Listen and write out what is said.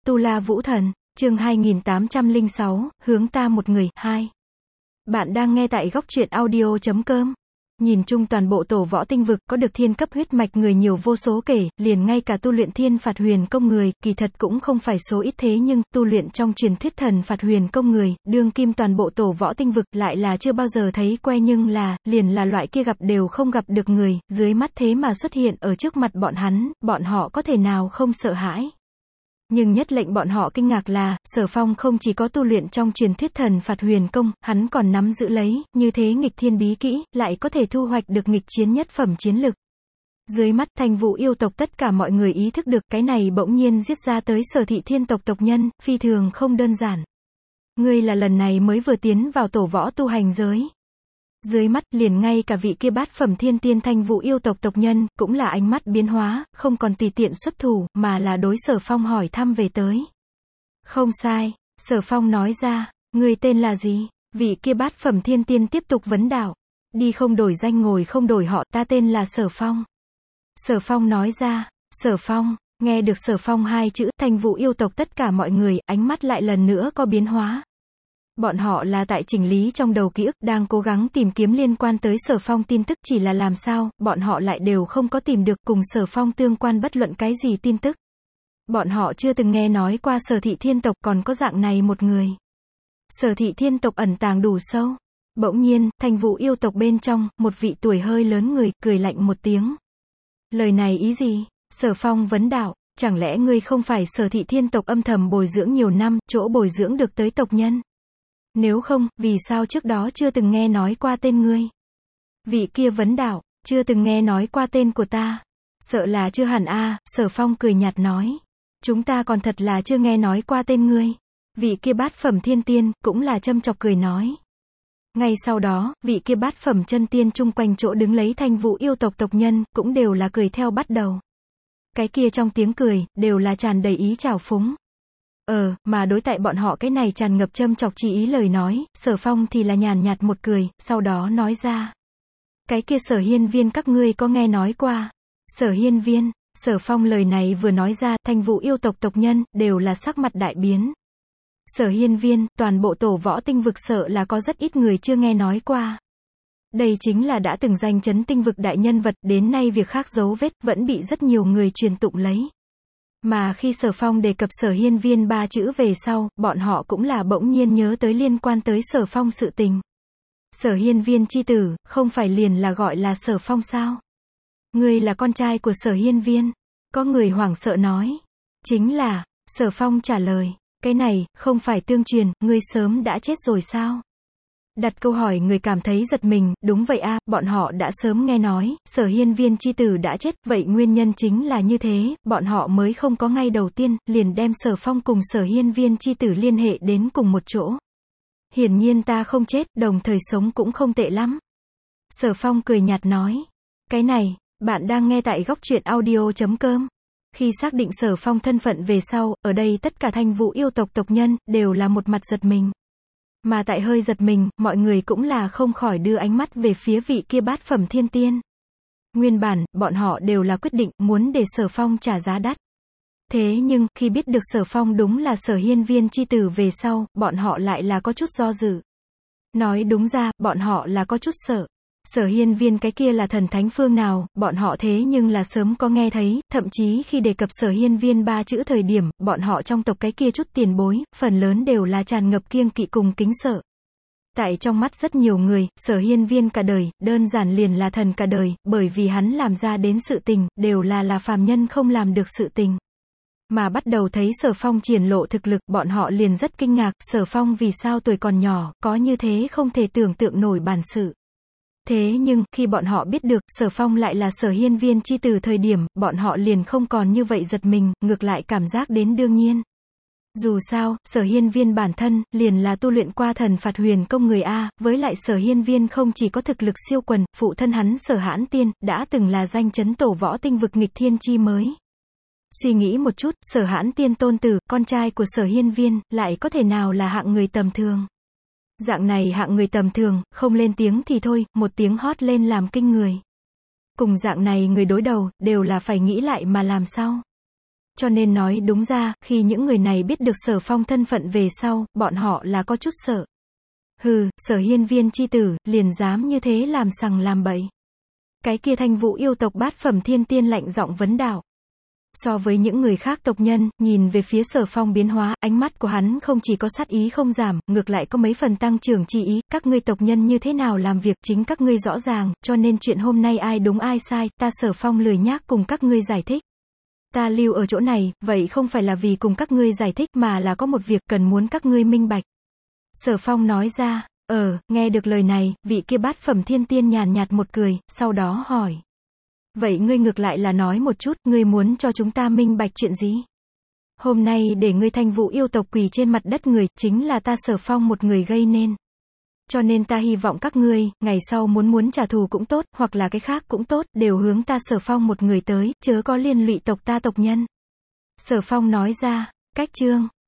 Tu La Vũ Thần, chương 2806, hướng ta một người, 2. Bạn đang nghe tại góc truyện audio.com. Nhìn chung toàn bộ tổ võ tinh vực có được thiên cấp huyết mạch người nhiều vô số kể, liền ngay cả tu luyện thiên phạt huyền công người, kỳ thật cũng không phải số ít thế nhưng, tu luyện trong truyền thuyết thần phạt huyền công người, đương kim toàn bộ tổ võ tinh vực lại là chưa bao giờ thấy que nhưng liền là loại kia gặp đều không gặp được người, dưới mắt thế mà xuất hiện ở trước mặt bọn hắn, bọn họ có thể nào không sợ hãi. Nhưng nhất lệnh bọn họ kinh ngạc là, Sở Phong không chỉ có tu luyện trong truyền thuyết thần phạt huyền công, hắn còn nắm giữ lấy, như thế nghịch thiên bí kỹ, lại có thể thu hoạch được nghịch chiến nhất phẩm chiến lực. Dưới mắt Thanh Vũ yêu tộc tất cả mọi người ý thức được cái này bỗng nhiên giết ra tới Sở Thị Thiên tộc tộc nhân, phi thường không đơn giản. Ngươi là lần này mới vừa tiến vào tổ võ tu hành giới. Dưới mắt, liền ngay cả vị kia bát phẩm thiên tiên Thanh Vũ yêu tộc tộc nhân, cũng là ánh mắt biến hóa, không còn tùy tiện xuất thủ, mà là đối Sở Phong hỏi thăm về tới. Không sai, Sở Phong nói ra, ngươi tên là gì? Vị kia bát phẩm thiên tiên tiếp tục vấn đạo. Đi không đổi danh ngồi không đổi họ, ta tên là Sở Phong. Sở Phong nói ra, Sở Phong, nghe được Sở Phong hai chữ, Thanh Vũ yêu tộc tất cả mọi người, ánh mắt lại lần nữa có biến hóa. Bọn họ là tại chỉnh lý trong đầu ký ức, đang cố gắng tìm kiếm liên quan tới Sở Phong tin tức, chỉ là làm sao, bọn họ lại đều không có tìm được cùng Sở Phong tương quan bất luận cái gì tin tức. Bọn họ chưa từng nghe nói qua Sở Thị Thiên tộc còn có dạng này một người. Sở Thị Thiên tộc ẩn tàng đủ sâu. Bỗng nhiên, Thanh Vũ yêu tộc bên trong, một vị tuổi hơi lớn người, cười lạnh một tiếng. Lời này ý gì? Sở Phong vấn đạo, chẳng lẽ ngươi không phải Sở Thị Thiên tộc âm thầm bồi dưỡng nhiều năm, chỗ bồi dưỡng được tới tộc nhân? Nếu không, vì sao trước đó chưa từng nghe nói qua tên ngươi? Vị kia vấn đạo, chưa từng nghe nói qua tên của ta. Sợ là chưa hẳn a. Sở Phong cười nhạt nói. Chúng ta còn thật là chưa nghe nói qua tên ngươi. Vị kia bát phẩm thiên tiên, cũng là châm chọc cười nói. Ngay sau đó, vị kia bát phẩm chân tiên chung quanh chỗ đứng lấy Thanh Vũ yêu tộc tộc nhân, cũng đều là cười theo bắt đầu. Cái kia trong tiếng cười, đều là tràn đầy ý trào phúng. Mà đối tại bọn họ cái này tràn ngập châm chọc chỉ ý lời nói, Sở Phong thì là nhàn nhạt một cười, sau đó nói ra. Cái kia Sở Hiên Viên các ngươi có nghe nói qua? Sở Hiên Viên, Sở Phong lời này vừa nói ra, Thanh Vũ yêu tộc tộc nhân, đều là sắc mặt đại biến. Sở Hiên Viên, toàn bộ tổ võ tinh vực sợ là có rất ít người chưa nghe nói qua. Đây chính là đã từng danh chấn tinh vực đại nhân vật, đến nay việc khác dấu vết, vẫn bị rất nhiều người truyền tụng lấy. Mà khi Sở Phong đề cập Sở Hiên Viên ba chữ về sau, bọn họ cũng là bỗng nhiên nhớ tới liên quan tới Sở Phong sự tình. Sở Hiên Viên chi tử, không phải liền là gọi là Sở Phong sao? Ngươi là con trai của Sở Hiên Viên. Có người hoảng sợ nói. Chính là, Sở Phong trả lời. Cái này, không phải tương truyền, ngươi sớm đã chết rồi sao? Đặt câu hỏi người cảm thấy giật mình, đúng vậy a, bọn họ đã sớm nghe nói, Sở Hiên Viên chi tử đã chết, vậy nguyên nhân chính là như thế, bọn họ mới không có ngay đầu tiên, liền đem Sở Phong cùng Sở Hiên Viên chi tử liên hệ đến cùng một chỗ. Hiển nhiên ta không chết, đồng thời sống cũng không tệ lắm. Sở Phong cười nhạt nói, cái này, bạn đang nghe tại góc truyện audio.com. Khi xác định Sở Phong thân phận về sau, ở đây tất cả Thanh Vũ yêu tộc tộc nhân, đều là một mặt giật mình. Mà tại hơi giật mình, mọi người cũng là không khỏi đưa ánh mắt về phía vị kia bát phẩm thiên tiên. Nguyên bản, bọn họ đều là quyết định, muốn để Sở Phong trả giá đắt. Thế nhưng, khi biết được Sở Phong đúng là Sở Hiên Viên chi tử về sau, bọn họ lại là có chút do dự. Nói đúng ra, bọn họ là có chút sợ. Sở Hiên Viên cái kia là thần thánh phương nào, bọn họ thế nhưng là sớm có nghe thấy, thậm chí khi đề cập Sở Hiên Viên ba chữ thời điểm, bọn họ trong tộc cái kia chút tiền bối, phần lớn đều là tràn ngập kiêng kỵ cùng kính sợ. Tại trong mắt rất nhiều người, Sở Hiên Viên cả đời, đơn giản liền là thần cả đời, bởi vì hắn làm ra đến sự tình, đều là phàm nhân không làm được sự tình. Mà bắt đầu thấy Sở Phong triển lộ thực lực, bọn họ liền rất kinh ngạc, Sở Phong vì sao tuổi còn nhỏ, có như thế không thể tưởng tượng nổi bản sự. Thế nhưng, khi bọn họ biết được, Sở Phong lại là Sở Hiên Viên chi tử thời điểm, bọn họ liền không còn như vậy giật mình, ngược lại cảm giác đến đương nhiên. Dù sao, Sở Hiên Viên bản thân, liền là tu luyện qua thần phạt huyền công người A, với lại Sở Hiên Viên không chỉ có thực lực siêu quần, phụ thân hắn Sở Hãn Tiên, đã từng là danh chấn tổ võ tinh vực nghịch thiên chi mới. Suy nghĩ một chút, Sở Hãn Tiên tôn tử, con trai của Sở Hiên Viên, lại có thể nào là hạng người tầm thường. Dạng này hạng người tầm thường, không lên tiếng thì thôi, một tiếng hót lên làm kinh người. Cùng dạng này người đối đầu, đều là phải nghĩ lại mà làm sao. Cho nên nói đúng ra, khi những người này biết được Sở Phong thân phận về sau, bọn họ là có chút sợ. Hừ, Sở hiên viên chi tử, liền dám như thế làm sằng làm bậy. Cái kia Thanh Vũ yêu tộc bát phẩm thiên tiên lạnh giọng vấn đạo. So với những người khác tộc nhân, nhìn về phía Sở Phong biến hóa, ánh mắt của hắn không chỉ có sát ý không giảm, ngược lại có mấy phần tăng trưởng chi ý, các ngươi tộc nhân như thế nào làm việc, chính các ngươi rõ ràng, cho nên chuyện hôm nay ai đúng ai sai, ta Sở Phong lười nhác cùng các ngươi giải thích. Ta lưu ở chỗ này, vậy không phải là vì cùng các ngươi giải thích mà là có một việc cần muốn các ngươi minh bạch. Sở Phong nói ra, nghe được lời này, vị kia bát phẩm thiên tiên nhàn nhạt một cười, sau đó hỏi. Vậy ngươi ngược lại là nói một chút, ngươi muốn cho chúng ta minh bạch chuyện gì? Hôm nay để ngươi Thanh Vũ yêu tộc quỳ trên mặt đất người, chính là ta Sở Phong một người gây nên. Cho nên ta hy vọng các ngươi, ngày sau muốn trả thù cũng tốt, hoặc là cái khác cũng tốt, đều hướng ta Sở Phong một người tới, chớ có liên lụy tộc ta tộc nhân. Sở Phong nói ra, cách chương.